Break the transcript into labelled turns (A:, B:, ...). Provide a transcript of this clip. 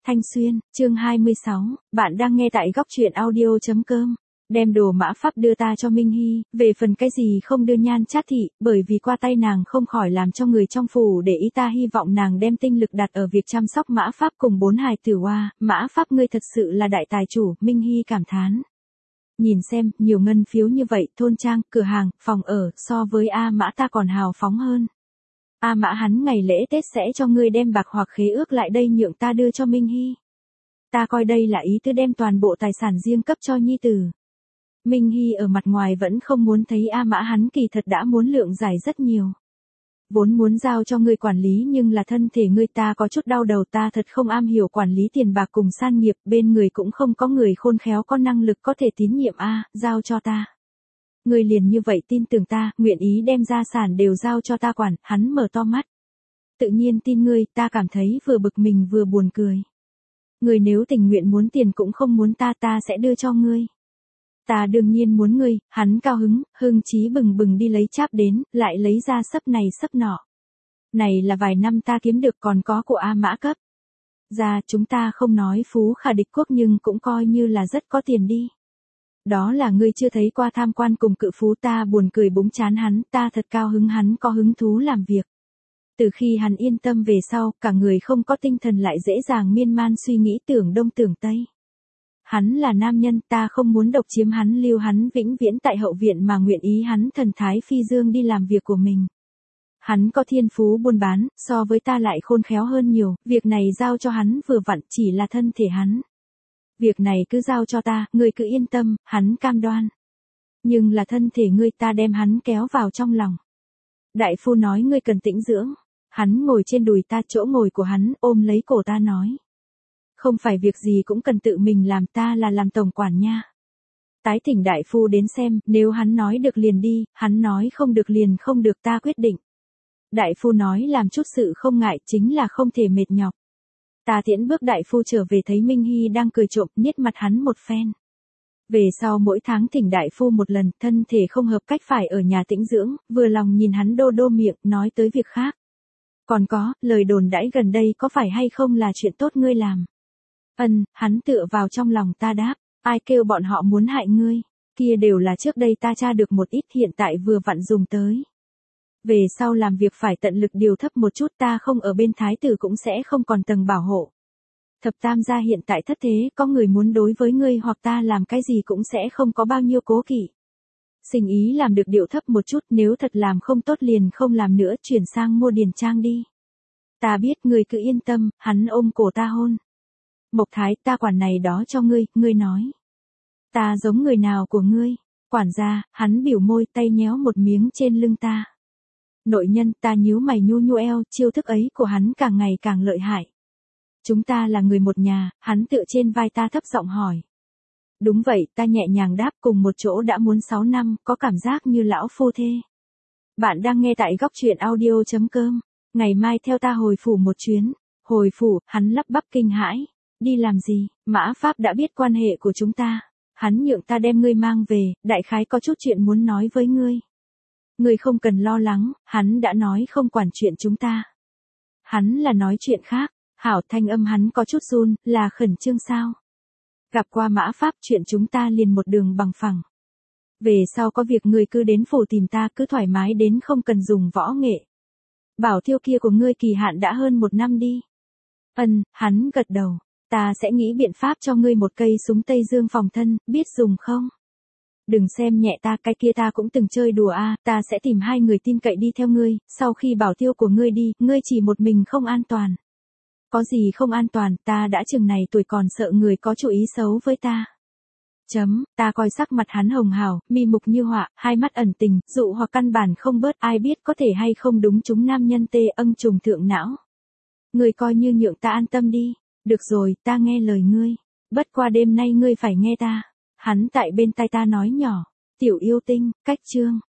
A: Thanh Xuyên, chương 26, bạn đang nghe tại góc truyện audio.com. Đem đồ mã pháp đưa ta cho Minh Hy, về phần cái gì không đưa Nhan Chát Thị, bởi vì qua tay nàng không khỏi làm cho người trong phủ để ý, ta hy vọng nàng đem tinh lực đặt ở việc chăm sóc mã pháp cùng 4 hài tử. Oa, mã pháp ngươi thật sự là đại tài chủ, Minh Hy cảm thán. Nhìn xem, nhiều ngân phiếu như vậy, thôn trang, cửa hàng, phòng ở, so với A Mã ta còn hào phóng hơn. A Mã hắn ngày lễ Tết sẽ cho ngươi đem bạc hoặc khế ước lại đây nhượng ta đưa cho Minh Hy. Ta coi đây là ý tứ đem toàn bộ tài sản riêng cấp cho nhi tử. Minh Hy ở mặt ngoài vẫn không muốn thấy A Mã hắn kỳ thật đã muốn lượng giải rất nhiều. Vốn muốn giao cho ngươi quản lý nhưng là thân thể ngươi ta có chút đau đầu, ta thật không am hiểu quản lý tiền bạc cùng san nghiệp, bên người cũng không có người khôn khéo có năng lực có thể tín nhiệm giao cho ta. Ngươi liền như vậy tin tưởng ta, nguyện ý đem gia sản đều giao cho ta quản, hắn mở to mắt. Tự nhiên tin ngươi, ta cảm thấy vừa bực mình vừa buồn cười. Ngươi nếu tình nguyện muốn tiền cũng không muốn ta sẽ đưa cho ngươi. Ta đương nhiên muốn ngươi, hắn cao hứng, hưng chí bừng bừng đi lấy cháp đến, lại lấy ra sấp này sấp nọ. Này là vài năm ta kiếm được, còn có của A Mã cấp. Ra chúng ta không nói phú khả địch quốc nhưng cũng coi như là rất có tiền đi. Đó là ngươi chưa thấy qua tham quan cùng cự phú, ta buồn cười búng chán hắn, ta thật cao hứng hắn có hứng thú làm việc. Từ khi hắn yên tâm về sau, cả người không có tinh thần lại dễ dàng miên man suy nghĩ tưởng đông tưởng tây. Hắn là nam nhân, ta không muốn độc chiếm hắn, lưu hắn vĩnh viễn tại hậu viện mà nguyện ý hắn thần thái phi dương đi làm việc của mình. Hắn có thiên phú buôn bán, so với ta lại khôn khéo hơn nhiều, việc này giao cho hắn vừa vặn, chỉ là thân thể hắn. Việc này cứ giao cho ta, ngươi cứ yên tâm, hắn cam đoan. Nhưng là thân thể ngươi, ta đem hắn kéo vào trong lòng. Đại phu nói ngươi cần tĩnh dưỡng. Hắn ngồi trên đùi ta, chỗ ngồi của hắn, ôm lấy cổ ta nói. Không phải việc gì cũng cần tự mình làm, ta là làm tổng quản nha. Tái thỉnh đại phu đến xem, nếu hắn nói được liền đi, hắn nói không được liền không được, ta quyết định. Đại phu nói làm chút sự không ngại, chính là không thể mệt nhọc. Ta tiễn bước đại phu trở về, thấy Minh Hy đang cười trộm, niết mặt hắn một phen. Về sau mỗi tháng thỉnh đại phu một lần, thân thể không hợp cách phải ở nhà tĩnh dưỡng, vừa lòng nhìn hắn đô đô miệng, nói tới việc khác. Còn có, lời đồn đãi gần đây có phải hay không là chuyện tốt ngươi làm? Hắn tựa vào trong lòng ta đáp, ai kêu bọn họ muốn hại ngươi, kia đều là trước đây ta tra được một ít, hiện tại vừa vặn dùng tới. Về sau làm việc phải tận lực điều thấp một chút, ta không ở bên thái tử cũng sẽ không còn tầng bảo hộ. Thập tam gia hiện tại thất thế, có người muốn đối với ngươi hoặc ta làm cái gì cũng sẽ không có bao nhiêu cố kỵ. Sinh ý làm được điệu thấp một chút, nếu thật làm không tốt liền không làm nữa, chuyển sang mua điền trang đi. Ta biết, ngươi cứ yên tâm, hắn ôm cổ ta hôn. Mộc Thái, ta quản này đó cho ngươi, ngươi nói. Ta giống người nào của ngươi? Quản gia, hắn biểu môi, tay nhéo một miếng trên lưng ta. Nội nhân, ta nhíu mày nhu nhu eo, chiêu thức ấy của hắn càng ngày càng lợi hại. Chúng ta là người một nhà, hắn tựa trên vai ta thấp giọng hỏi. Đúng vậy, ta nhẹ nhàng đáp, cùng một chỗ đã muốn 6 năm, có cảm giác như lão phu thê. Bạn đang nghe tại góc truyện audio.com, ngày mai theo ta hồi phủ một chuyến. Hồi phủ, hắn lắp bắp kinh hãi. Đi làm gì, Mã Pháp đã biết quan hệ của chúng ta. Hắn nhượng ta đem ngươi mang về, đại khái có chút chuyện muốn nói với ngươi. Ngươi không cần lo lắng, hắn đã nói không quản chuyện chúng ta. Hắn là nói chuyện khác, hảo, thanh âm hắn có chút run, là khẩn trương sao? Gặp qua Mã Pháp, chuyện chúng ta liền một đường bằng phẳng. Về sau có việc ngươi cứ đến phủ tìm ta, cứ thoải mái đến, không cần dùng võ nghệ. Bảo thiêu kia của ngươi kỳ hạn đã hơn 1 năm đi. Hắn gật đầu. Ta sẽ nghĩ biện pháp cho ngươi một cây súng Tây Dương phòng thân, biết dùng không? Đừng xem nhẹ ta, cái kia ta cũng từng chơi đùa ta sẽ tìm 2 người tin cậy đi theo ngươi, sau khi bảo tiêu của ngươi đi, ngươi chỉ một mình không an toàn. Có gì không an toàn, ta đã chừng này tuổi còn sợ người có chủ ý xấu với ta. Ta coi sắc mặt hắn hồng hào, mi mục như họa, hai mắt ẩn tình, dụ hoặc căn bản không bớt, ai biết có thể hay không đúng chúng nam nhân tê trùng thượng não. Ngươi coi như nhượng ta an tâm đi. Được rồi, ta nghe lời ngươi. Bất qua đêm nay ngươi phải nghe ta. Hắn tại bên tai ta nói nhỏ. Tiểu yêu tinh, cách chương.